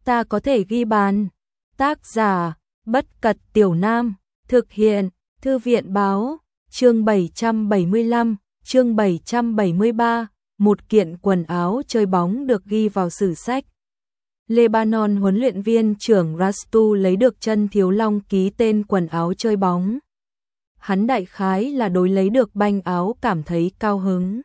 ta có thể ghi bàn. Tác giả, Bất Cật Tiểu Nam, thực hiện, Thư viện Báo, chương 775, chương 773, một kiện quần áo chơi bóng được ghi vào sử sách. Lebanon huấn luyện viên trưởng Rastu lấy được chân Thiếu Long ký tên quần áo chơi bóng. Hắn đại khái là đối lấy được banh áo cảm thấy cao hứng.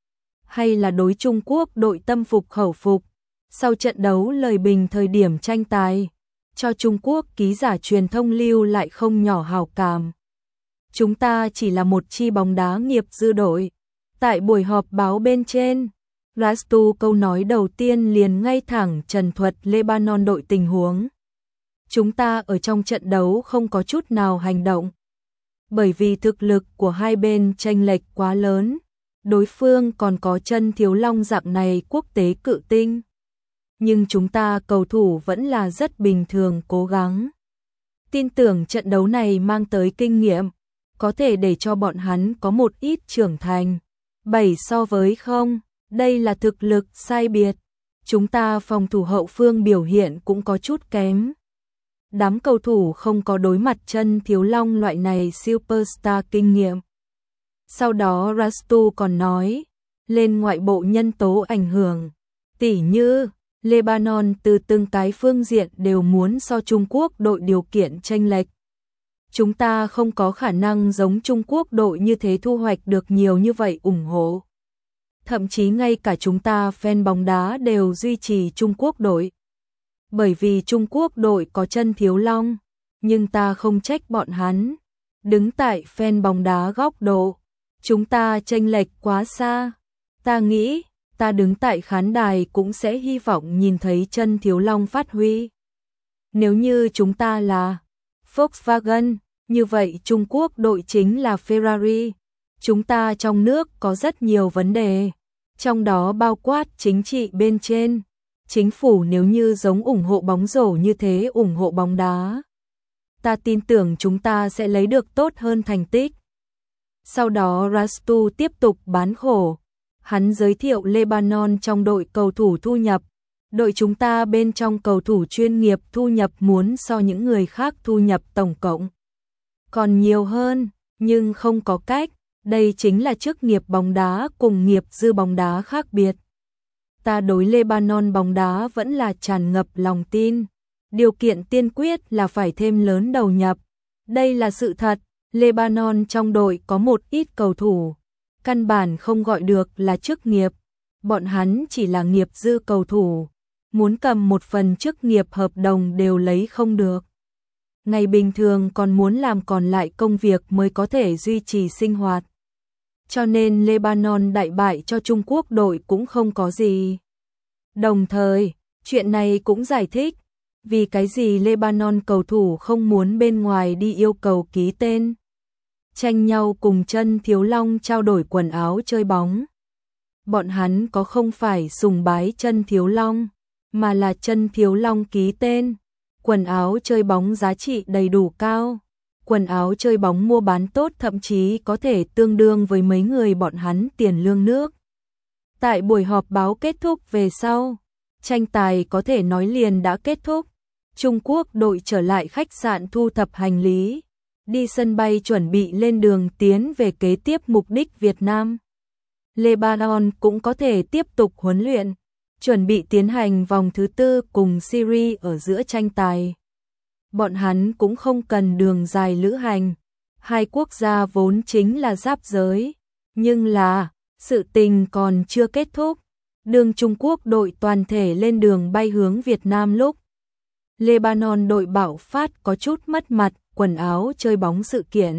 Hay là đối Trung Quốc đội tâm phục khẩu phục. Sau trận đấu lời bình thời điểm tranh tài, cho Trung Quốc ký giả truyền thông lưu lại không nhỏ hảo cảm. Chúng ta chỉ là một chi bóng đá nghiệp dư đội. Tại buổi họp báo bên trên, Rastu câu nói đầu tiên liền ngay thẳng trần thuật Lebanon đội tình huống. Chúng ta ở trong trận đấu không có chút nào hành động. Bởi vì thực lực của hai bên chênh lệch quá lớn, đối phương còn có chân Thiếu Long dạng này quốc tế cự tinh. Nhưng chúng ta cầu thủ vẫn là rất bình thường cố gắng. Tin tưởng trận đấu này mang tới kinh nghiệm, có thể để cho bọn hắn có một ít trưởng thành. 7 so với 0, đây là thực lực sai biệt. Chúng ta phòng thủ hậu phương biểu hiện cũng có chút kém. Đám cầu thủ không có đối mặt chân Thiếu Long loại này superstar kinh nghiệm. Sau đó Rastu còn nói, lên ngoại bộ nhân tố ảnh hưởng, tỉ như Lebanon từ từng cái phương diện đều muốn so Trung Quốc đội điều kiện chênh lệch. Chúng ta không có khả năng giống Trung Quốc đội như thế thu hoạch được nhiều như vậy ủng hộ. Thậm chí ngay cả chúng ta fan bóng đá đều duy trì Trung Quốc đội. Bởi vì Trung Quốc đội có chân Thiếu Long, nhưng ta không trách bọn hắn. Đứng tại fan bóng đá góc độ, chúng ta chênh lệch quá xa. Ta nghĩ, ta đứng tại khán đài cũng sẽ hy vọng nhìn thấy chân Thiếu Long phát huy. Nếu như chúng ta là Volkswagen, như vậy Trung Quốc đội chính là Ferrari. Chúng ta trong nước có rất nhiều vấn đề, trong đó bao quát chính trị bên trên. Chính phủ nếu như giống ủng hộ bóng rổ như thế ủng hộ bóng đá, ta tin tưởng chúng ta sẽ lấy được tốt hơn thành tích. Sau đó Rastu tiếp tục bán khổ. Hắn giới thiệu Lebanon trong đội cầu thủ thu nhập. Đội chúng ta bên trong cầu thủ chuyên nghiệp thu nhập muốn so những người khác thu nhập tổng cộng còn nhiều hơn, nhưng không có cách, đây chính là chức nghiệp bóng đá cùng nghiệp dư bóng đá khác biệt. Ta đối Lebanon bóng đá vẫn là tràn ngập lòng tin. Điều kiện tiên quyết là phải thêm lớn đầu nhập. Đây là sự thật, Lebanon trong đội có một ít cầu thủ, căn bản không gọi được là chức nghiệp. Bọn hắn chỉ là nghiệp dư cầu thủ, muốn cầm một phần chức nghiệp hợp đồng đều lấy không được. Ngày bình thường còn muốn làm còn lại công việc mới có thể duy trì sinh hoạt. Cho nên Lebanon đại bại cho Trung Quốc đội cũng không có gì. Đồng thời, chuyện này cũng giải thích vì cái gì Lebanon cầu thủ không muốn bên ngoài đi yêu cầu ký tên, tranh nhau cùng chân Thiếu Long trao đổi quần áo chơi bóng. Bọn hắn có không phải sùng bái chân Thiếu Long, mà là chân Thiếu Long ký tên. Quần áo chơi bóng giá trị đầy đủ cao. Quần áo chơi bóng mua bán tốt thậm chí có thể tương đương với mấy người bọn hắn tiền lương nước. Tại buổi họp báo kết thúc về sau, tranh tài có thể nói liền đã kết thúc. Trung Quốc đội trở lại khách sạn thu thập hành lý, đi sân bay chuẩn bị lên đường tiến về kế tiếp mục đích Việt Nam. Lebanon cũng có thể tiếp tục huấn luyện, chuẩn bị tiến hành vòng thứ 4 cùng Syria ở giữa tranh tài. Bọn hắn cũng không cần đường dài lữ hành. Hai quốc gia vốn chính là giáp giới, nhưng là sự tình còn chưa kết thúc. Đường Trung Quốc đội toàn thể lên đường bay hướng Việt Nam lúc Lebanon đội bạo phát có chút mất mặt quần áo chơi bóng sự kiện.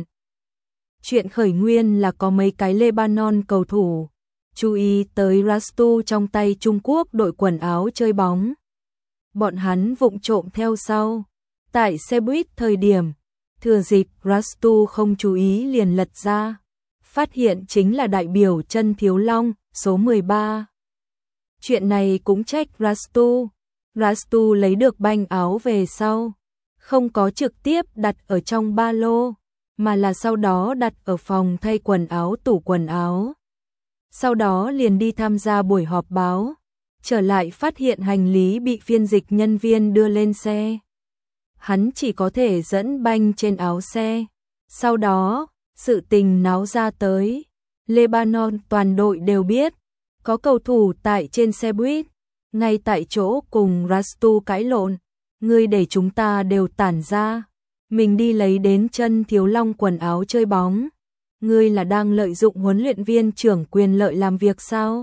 Chuyện khởi nguyên là có mấy cái Lebanon cầu thủ chú ý tới Rastu trong tay Trung Quốc đội quần áo chơi bóng. Bọn hắn vụng trộm theo sau. Tại xe buýt thời điểm, thừa dịp Rastu không chú ý liền lật ra. Phát hiện chính là đại biểu chân Thiếu Long, số 13. Chuyện này cũng trách Rastu. Rastu lấy được banh áo về sau, không có trực tiếp đặt ở trong ba lô, mà là sau đó đặt ở phòng thay quần áo tủ quần áo. Sau đó liền đi tham gia buổi họp báo. trở lại phát hiện hành lý bị phiên dịch nhân viên đưa lên xe. Hắn chỉ có thể dẫn banh trên áo xe. Sau đó, sự tình náo ra tới. Lebanon toàn đội đều biết, có cầu thủ tại trên xe buýt, ngay tại chỗ cùng Rastu cãi lộn. Ngươi để chúng ta đều tản ra. Mình đi lấy đến chân Thiếu Long quần áo chơi bóng. Ngươi là đang lợi dụng huấn luyện viên trưởng quyền lợi làm việc sao?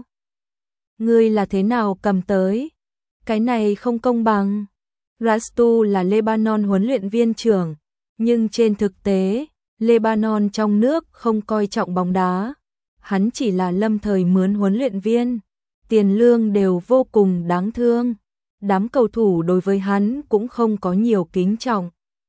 Ngươi là thế nào cầm tới? Cái này không công bằng. Rastu là Lebanon huấn luyện viên trưởng, nhưng trên thực tế, Lebanon trong nước không coi trọng bóng đá. Hắn chỉ là lâm thời mướn huấn luyện viên, tiền lương đều vô cùng đáng thương. Đám cầu thủ đối với hắn cũng không có nhiều kính trọng.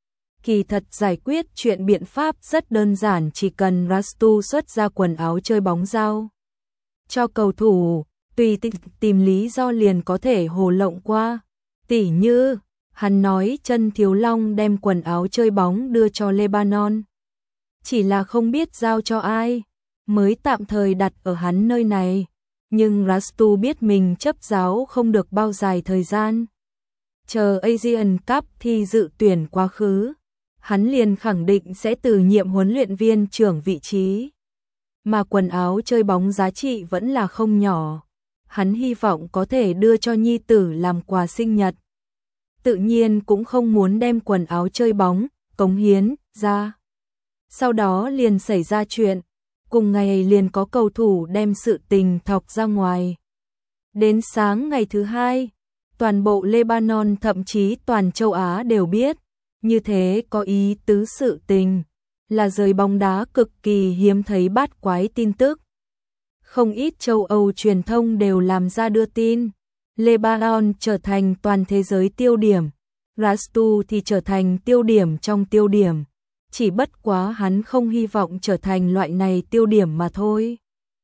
Kỳ thật giải quyết chuyện biện pháp rất đơn giản, chỉ cần Rastu xuất ra quần áo chơi bóng giao cho cầu thủ, tùy tìm lý do liền có thể hồ lộng qua. Tỉ như, hắn nói chân Thiếu Long đem quần áo chơi bóng đưa cho Lebanon. Chỉ là không biết giao cho ai, mới tạm thời đặt ở hắn nơi này. Nhưng Rastu biết mình chấp giáo không được bao dài thời gian. Chờ Asian Cup thi dự tuyển quá khứ, hắn liền khẳng định sẽ từ nhiệm huấn luyện viên trưởng vị trí. Mà quần áo chơi bóng giá trị vẫn là không nhỏ. Hắn hy vọng có thể đưa cho nhi tử làm quà sinh nhật. Tự nhiên cũng không muốn đem quần áo chơi bóng cống hiến ra. Sau đó liền xảy ra chuyện, cùng ngày liền có cầu thủ đem sự tình thọc ra ngoài. Đến sáng ngày thứ hai, toàn bộ Lebanon thậm chí toàn châu Á đều biết, như thế có ý tứ sự tình, là giới bóng đá cực kỳ hiếm thấy bát quái tin tức. Không ít châu Âu truyền thông đều làm ra đưa tin, Lebanon trở thành toàn thế giới tiêu điểm, Rastu thì trở thành tiêu điểm trong tiêu điểm. Chỉ bất quá hắn không hy vọng trở thành loại này tiêu điểm mà thôi.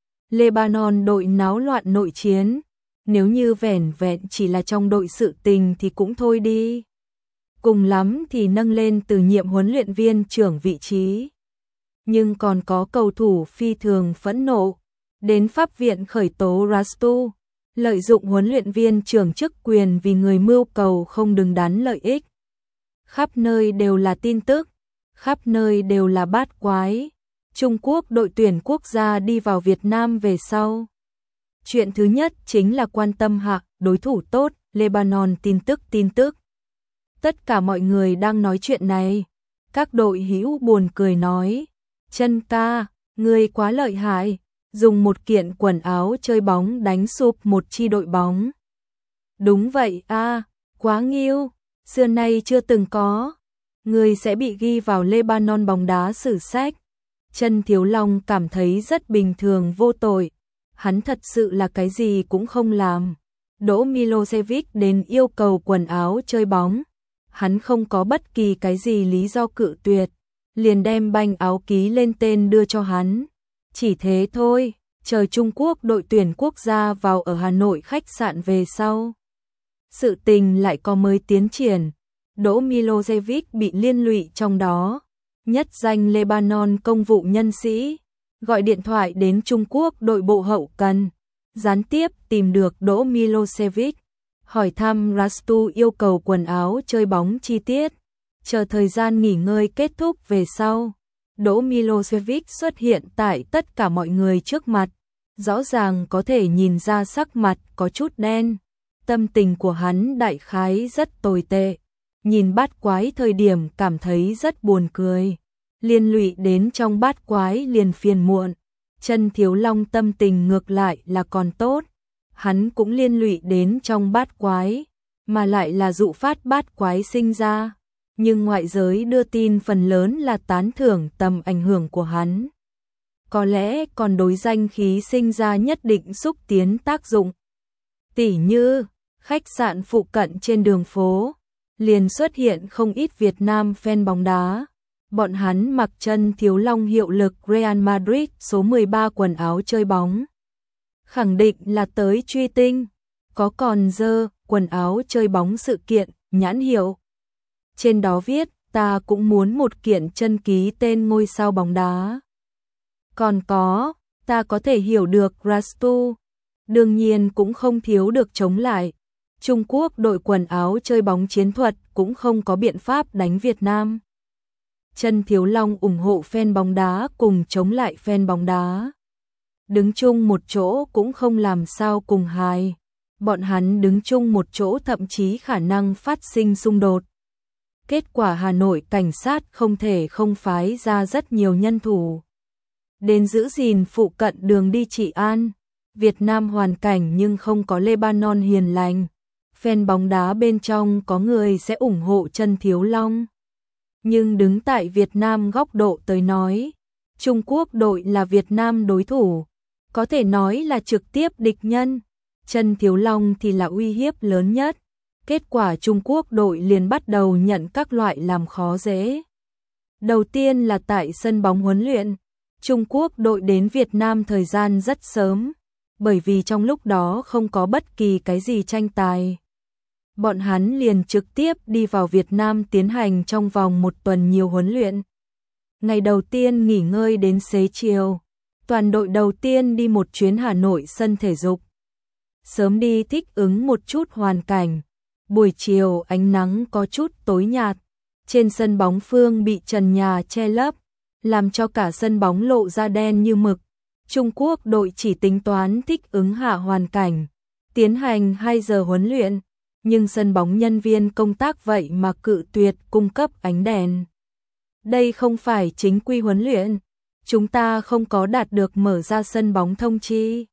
Lebanon đội náo loạn nội chiến, nếu như vẻn vẹn chỉ là trong đội sự tình thì cũng thôi đi. Cùng lắm thì nâng lên từ nhiệm huấn luyện viên trưởng vị trí. Nhưng còn có cầu thủ phi thường phẫn nộ, đến pháp viện khởi tố Rastu, lợi dụng huấn luyện viên trưởng chức quyền vì người mưu cầu không đứng đắn lợi ích. Khắp nơi đều là tin tức, khắp nơi đều là bát quái. Trung Quốc đội tuyển quốc gia đi vào Việt Nam về sau. Chuyện thứ nhất chính là quan tâm hạ đối thủ tốt, Lebanon tin tức. Tất cả mọi người đang nói chuyện này. Các đội hữu buồn cười nói, Chân ca, ngươi quá lợi hại, dùng một kiện quần áo chơi bóng đánh sụp một chi đội bóng. Đúng vậy a, quá nghiêu, xưa nay chưa từng có. Ngươi sẽ bị ghi vào Lebanon bóng đá sử sách. Chân Thiếu Long cảm thấy rất bình thường vô tội. Hắn thật sự là cái gì cũng không làm. Đỗ Milosevic đến yêu cầu quần áo chơi bóng. Hắn không có bất kỳ cái gì lý do cự tuyệt. Liền đem banh áo ký lên tên đưa cho hắn. Chỉ thế thôi, chờ Trung Quốc đội tuyển quốc gia vào ở Hà Nội khách sạn về sau. Sự tình lại có mới tiến triển. Đỗ Milosevic bị liên lụy trong đó. Nhất danh Lebanon công vụ nhân sĩ, gọi điện thoại đến Trung Quốc đội bộ hậu cần, gián tiếp tìm được Đỗ Milosevic, hỏi thăm Rastu yêu cầu quần áo chơi bóng chi tiết. Chờ thời gian nghỉ ngơi kết thúc về sau, Đỗ Milosevic xuất hiện tại tất cả mọi người trước mặt, rõ ràng có thể nhìn ra sắc mặt có chút đen, tâm tình của hắn đại khái rất tồi tệ. Nhìn bát quái thời điểm cảm thấy rất buồn cười, liên lụy đến trong bát quái liền phiền muộn. Chân Thiếu Long tâm tình ngược lại là còn tốt, hắn cũng liên lụy đến trong bát quái, mà lại là dụ phát bát quái sinh ra, nhưng ngoại giới đưa tin phần lớn là tán thưởng tầm ảnh hưởng của hắn. Có lẽ còn đối danh khí sinh ra nhất định xúc tiến tác dụng. Tỉ như, khách sạn phụ cận trên đường phố liền xuất hiện không ít Việt Nam fan bóng đá. Bọn hắn mặc Chân Thiếu Long hiệu lực Real Madrid số 13 quần áo chơi bóng. Khẳng định là tới truy tinh. Có còn dơ quần áo chơi bóng sự kiện, nhãn hiệu. Trên đó viết, ta cũng muốn một kiện chân ký tên ngôi sao bóng đá. Còn có, ta có thể hiểu được Rastu. đương nhiên cũng không thiếu được chống lại. Trung Quốc đội quần áo chơi bóng chiến thuật cũng không có biện pháp đánh Việt Nam. Trần Thiếu Long ủng hộ fan bóng đá cùng chống lại fan bóng đá. Đứng chung một chỗ cũng không làm sao cùng hài. Bọn hắn đứng chung một chỗ thậm chí khả năng phát sinh xung đột. Kết quả Hà Nội cảnh sát không thể không phái ra rất nhiều nhân thủ đến giữ gìn phụ cận đường đi trị an. Việt Nam hoàn cảnh nhưng không có Lebanon hiền lành. Fan bóng đá bên trong có người sẽ ủng hộ Trần Thiếu Long. Nhưng đứng tại Việt Nam góc độ tới nói, Trung Quốc đội là Việt Nam đối thủ, có thể nói là trực tiếp địch nhân. Trần Thiếu Long thì là uy hiếp lớn nhất. Kết quả Trung Quốc đội liền bắt đầu nhận các loại làm khó dễ. Đầu tiên là tại sân bóng huấn luyện, Trung Quốc đội đến Việt Nam thời gian rất sớm, bởi vì trong lúc đó không có bất kỳ cái gì tranh tài. Bọn hắn liền trực tiếp đi vào Việt Nam tiến hành trong vòng một tuần nhiều huấn luyện. Ngày đầu tiên nghỉ ngơi đến xế chiều, toàn đội đầu tiên đi một chuyến Hà Nội sân thể dục. Sớm đi thích ứng một chút hoàn cảnh. Buổi chiều ánh nắng có chút tối nhạt, trên sân bóng phương bị trần nhà che lấp, làm cho cả sân bóng lộ ra đen như mực. Trung Quốc đội chỉ tính toán thích ứng hạ hoàn cảnh, tiến hành 2 giờ huấn luyện, nhưng sân bóng nhân viên công tác vậy mà cự tuyệt cung cấp ánh đèn. Đây không phải chính quy huấn luyện, chúng ta không có đạt được mở ra sân bóng thông chi.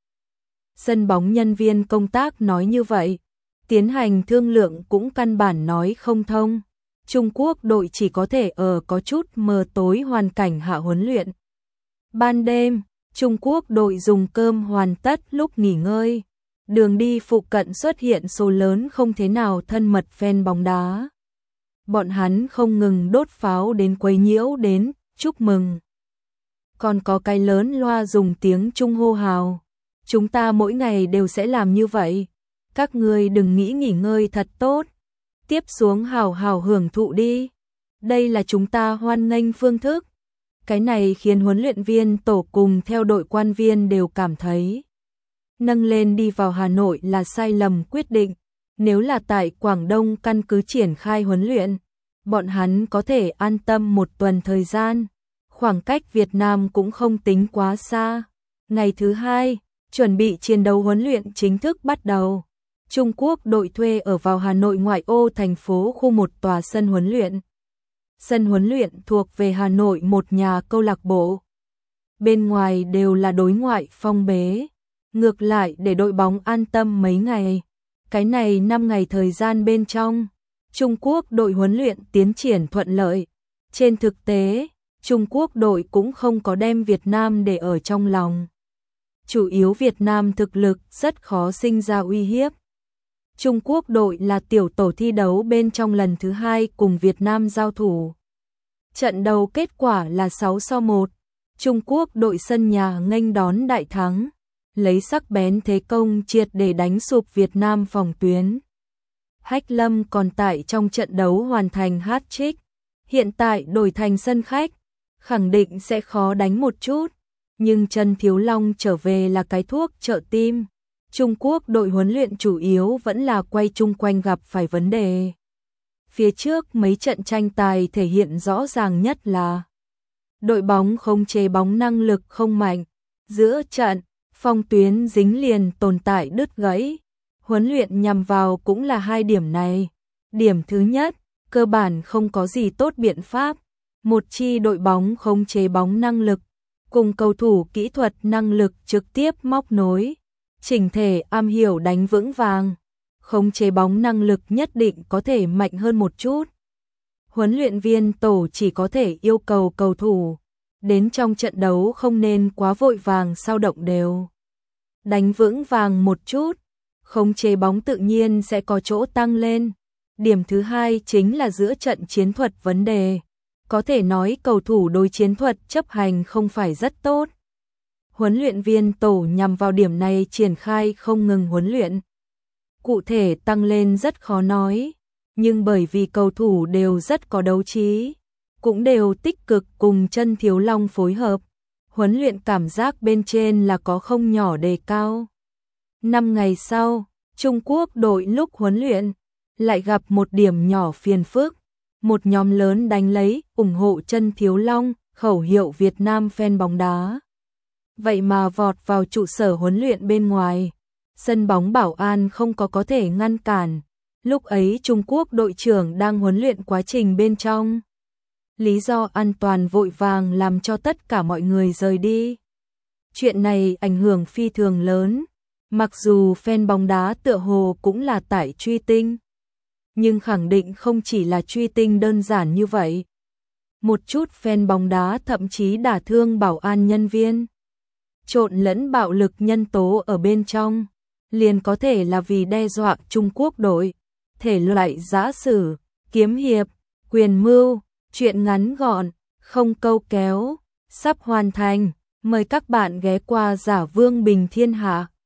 Sân bóng nhân viên công tác nói như vậy, tiến hành thương lượng cũng căn bản nói không thông. Trung Quốc đội chỉ có thể ở có chút mờ tối hoàn cảnh hạ huấn luyện. Ban đêm, Trung Quốc đội dùng cơm hoàn tất lúc nghỉ ngơi. Đường đi phụ cận xuất hiện số lớn không thế nào thân mật fan bóng đá. Bọn hắn không ngừng đốt pháo đến quấy nhiễu đến, chúc mừng. Còn có cái lớn loa dùng tiếng Trung hô hào. Chúng ta mỗi ngày đều sẽ làm như vậy. Các ngươi đừng nghĩ nghỉ ngơi thật tốt. Tiếp xuống hào hào hưởng thụ đi. Đây là chúng ta hoan nghênh phương thức. Cái này khiến huấn luyện viên tổ cùng theo đội quan viên đều cảm thấy nâng lên đi vào Hà Nội là sai lầm quyết định. Nếu là tại Quảng Đông căn cứ triển khai huấn luyện, bọn hắn có thể an tâm một tuần thời gian. Khoảng cách Việt Nam cũng không tính quá xa. Ngày thứ 2, chuẩn bị chiến đấu huấn luyện chính thức bắt đầu. Trung Quốc đội thuê ở vào Hà Nội ngoại ô thành phố khu một tòa sân huấn luyện. Sân huấn luyện thuộc về Hà Nội một nhà câu lạc bộ. Bên ngoài đều là đối ngoại phong bế. Ngược lại để đội bóng an tâm mấy ngày. Cái này 5 ngày thời gian bên trong, Trung Quốc đội huấn luyện tiến triển thuận lợi. Trên thực tế, Trung Quốc đội cũng không có đem Việt Nam để ở trong lòng. Chủ yếu Việt Nam thực lực rất khó sinh ra uy hiếp. Trung Quốc đội là tiểu tổ thi đấu bên trong lần thứ 2 cùng Việt Nam giao thủ. Trận đầu kết quả là 6-1. Trung Quốc đội sân nhà nghênh đón đại thắng, lấy sắc bén thế công triệt để đánh sụp Việt Nam phòng tuyến. Hách Lâm còn tại trong trận đấu hoàn thành hat-trick, hiện tại đổi thành sân khách, khẳng định sẽ khó đánh một chút, nhưng Trần Thiếu Long trở về là cái thuốc trợ tim. Trung Quốc đội huấn luyện chủ yếu vẫn là quay chung quanh gặp phải vấn đề. Phía trước mấy trận tranh tài thể hiện rõ ràng nhất là đội bóng không chế bóng năng lực không mạnh, giữa trận, phong tuyến dính liền tồn tại đứt gãy. Huấn luyện nhằm vào cũng là 2 điểm này. Điểm thứ nhất, cơ bản không có gì tốt biện pháp. Một chi đội bóng không chế bóng năng lực, cùng cầu thủ kỹ thuật năng lực trực tiếp móc nối. Chỉnh thể am hiểu đánh vững vàng, khống chế bóng năng lực nhất định có thể mạnh hơn một chút. Huấn luyện viên tổ chỉ có thể yêu cầu cầu thủ đến trong trận đấu không nên quá vội vàng sao động đều. Đánh vững vàng một chút, khống chế bóng tự nhiên sẽ có chỗ tăng lên. Điểm thứ 2 chính là giữa trận chiến thuật vấn đề. Có thể nói cầu thủ đối chiến thuật chấp hành không phải rất tốt. Huấn luyện viên tổ nhằm vào điểm này triển khai không ngừng huấn luyện. Cụ thể tăng lên rất khó nói, nhưng bởi vì cầu thủ đều rất có đấu trí, cũng đều tích cực cùng Trần Thiếu Long phối hợp, huấn luyện cảm giác bên trên là có không nhỏ đề cao. 5 ngày sau, Trung Quốc đội lúc huấn luyện lại gặp một điểm nhỏ phiền phức. Một nhóm lớn đánh lấy ủng hộ chân Thiếu Long, khẩu hiệu Việt Nam fan bóng đá. Vậy mà vọt vào trụ sở huấn luyện bên ngoài. Sân bóng bảo an không có thể ngăn cản. Lúc ấy Trung Quốc đội trưởng đang huấn luyện quá trình bên trong. Lý do an toàn vội vàng làm cho tất cả mọi người rời đi. Chuyện này ảnh hưởng phi thường lớn. Mặc dù fan bóng đá tựa hồ cũng là tải truy tinh, nhưng khẳng định không chỉ là truy tinh đơn giản như vậy. Một chút fan bóng đá thậm chí đả thương bảo an nhân viên, trộn lẫn bạo lực nhân tố ở bên trong, liền có thể là vì đe dọa Trung Quốc đội. Thể loại giã sử, kiếm hiệp, quyền mưu, truyện ngắn gọn, không câu kéo, sắp hoàn thành. Mời các bạn ghé qua Giả Vương Bình Thiên Hạ.